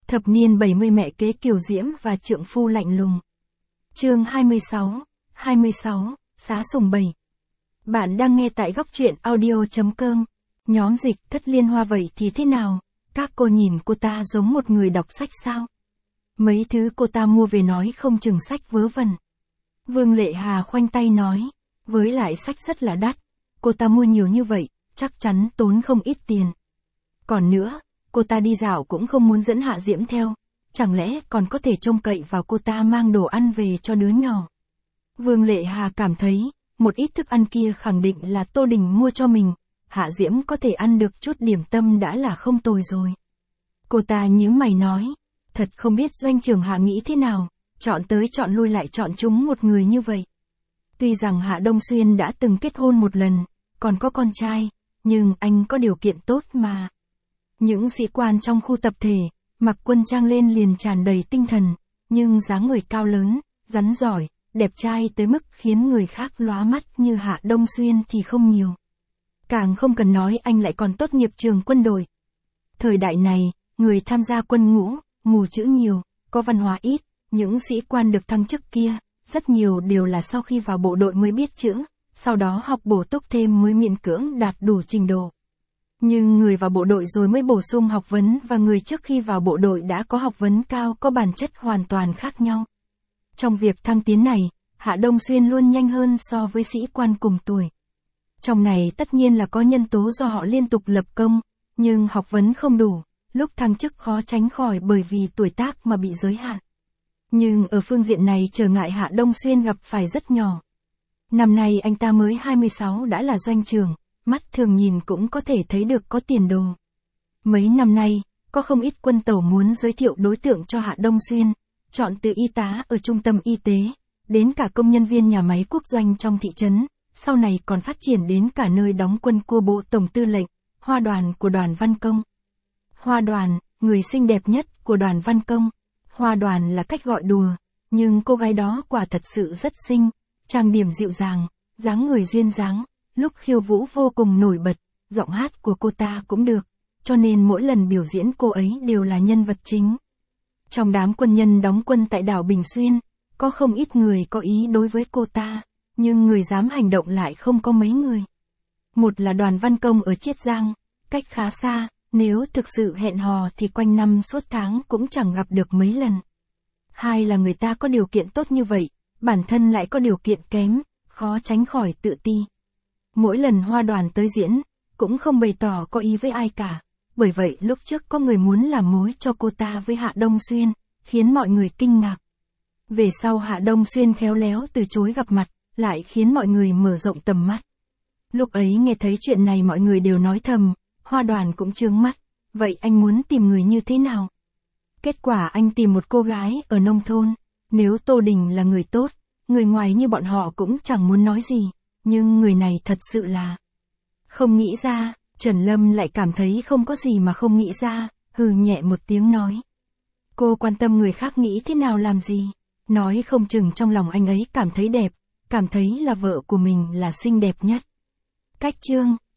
Thập niên 70 mẹ kế kiều diễm và trượng phu lạnh lùng. Chương 26, Xá Sùng 7. Bạn đang nghe tại góc truyện audio.com. Nhóm dịch Thất Liên Hoa vậy thì thế nào? Các cô nhìn cô ta giống một người đọc sách sao? Mấy thứ cô ta mua về nói không chừng sách vớ vẩn. Vương Lệ Hà khoanh tay nói, với lại sách rất là đắt, cô ta mua nhiều như vậy, chắc chắn tốn không ít tiền. Còn nữa, cô ta đi dạo cũng không muốn dẫn Hạ Diễm theo, chẳng lẽ còn có thể trông cậy vào cô ta mang đồ ăn về cho đứa nhỏ. Vương Lệ Hà cảm thấy, một ít thức ăn kia khẳng định là Tô Đình mua cho mình, Hạ Diễm có thể ăn được chút điểm tâm đã là không tồi rồi. Cô ta nhíu mày nói, thật không biết doanh trưởng Hạ nghĩ thế nào, chọn tới chọn lui lại chọn chúng một người như vậy. Tuy rằng Hạ Đông Xuyên đã từng kết hôn một lần, còn có con trai, nhưng anh có điều kiện tốt mà. Những sĩ quan trong khu tập thể, mặc quân trang lên liền tràn đầy tinh thần, nhưng dáng người cao lớn, rắn giỏi, đẹp trai tới mức khiến người khác lóa mắt như Hạ Đông Xuyên thì không nhiều. Càng không cần nói anh lại còn tốt nghiệp trường quân đội. Thời đại này, người tham gia quân ngũ, mù chữ nhiều, có văn hóa ít, những sĩ quan được thăng chức kia, rất nhiều đều là sau khi vào bộ đội mới biết chữ, sau đó học bổ túc thêm mới miễn cưỡng đạt đủ trình độ. Nhưng người vào bộ đội rồi mới bổ sung học vấn và người trước khi vào bộ đội đã có học vấn cao có bản chất hoàn toàn khác nhau. Trong việc thăng tiến này, Hạ Đông Xuyên luôn nhanh hơn so với sĩ quan cùng tuổi. Trong này tất nhiên là có nhân tố do họ liên tục lập công, nhưng học vấn không đủ, lúc thăng chức khó tránh khỏi bởi vì tuổi tác mà bị giới hạn. Nhưng ở phương diện này trở ngại Hạ Đông Xuyên gặp phải rất nhỏ. Năm nay anh ta mới 26 đã là doanh trưởng, mắt thường nhìn cũng có thể thấy được có tiền đồ. Mấy năm nay, có không ít quân tàu muốn giới thiệu đối tượng cho Hạ Đông Xuyên, chọn từ y tá ở trung tâm y tế, đến cả công nhân viên nhà máy quốc doanh trong thị trấn, sau này còn phát triển đến cả nơi đóng quân của Bộ Tổng Tư lệnh, Hoa Đoàn của Đoàn Văn Công. Hoa Đoàn, người xinh đẹp nhất của Đoàn Văn Công. Hoa Đoàn là cách gọi đùa, nhưng cô gái đó quả thật sự rất xinh, trang điểm dịu dàng, dáng người duyên dáng, lúc khiêu vũ vô cùng nổi bật, giọng hát của cô ta cũng được, cho nên mỗi lần biểu diễn cô ấy đều là nhân vật chính. Trong đám quân nhân đóng quân tại đảo Bình Xuyên, có không ít người có ý đối với cô ta, nhưng người dám hành động lại không có mấy người. Một là Đoàn Văn Công ở Chiết Giang, cách khá xa, nếu thực sự hẹn hò thì quanh năm suốt tháng cũng chẳng gặp được mấy lần. Hai là người ta có điều kiện tốt như vậy, bản thân lại có điều kiện kém, khó tránh khỏi tự ti. Mỗi lần Hoa Đoàn tới diễn, cũng không bày tỏ có ý với ai cả, bởi vậy lúc trước có người muốn làm mối cho cô ta với Hạ Đông Xuyên, khiến mọi người kinh ngạc. Về sau Hạ Đông Xuyên khéo léo từ chối gặp mặt, lại khiến mọi người mở rộng tầm mắt. Lúc ấy nghe thấy chuyện này mọi người đều nói thầm, Hoa Đoàn cũng trướng mắt, vậy anh muốn tìm người như thế nào? Kết quả anh tìm một cô gái ở nông thôn, nếu Tô Đình là người tốt, người ngoài như bọn họ cũng chẳng muốn nói gì, nhưng người này thật sự là không nghĩ ra. Trần Lâm lại cảm thấy không có gì mà không nghĩ ra, hừ nhẹ một tiếng nói. Cô quan tâm người khác nghĩ thế nào làm gì, nói không chừng trong lòng anh ấy cảm thấy đẹp, cảm thấy là vợ của mình là xinh đẹp nhất. Cách chương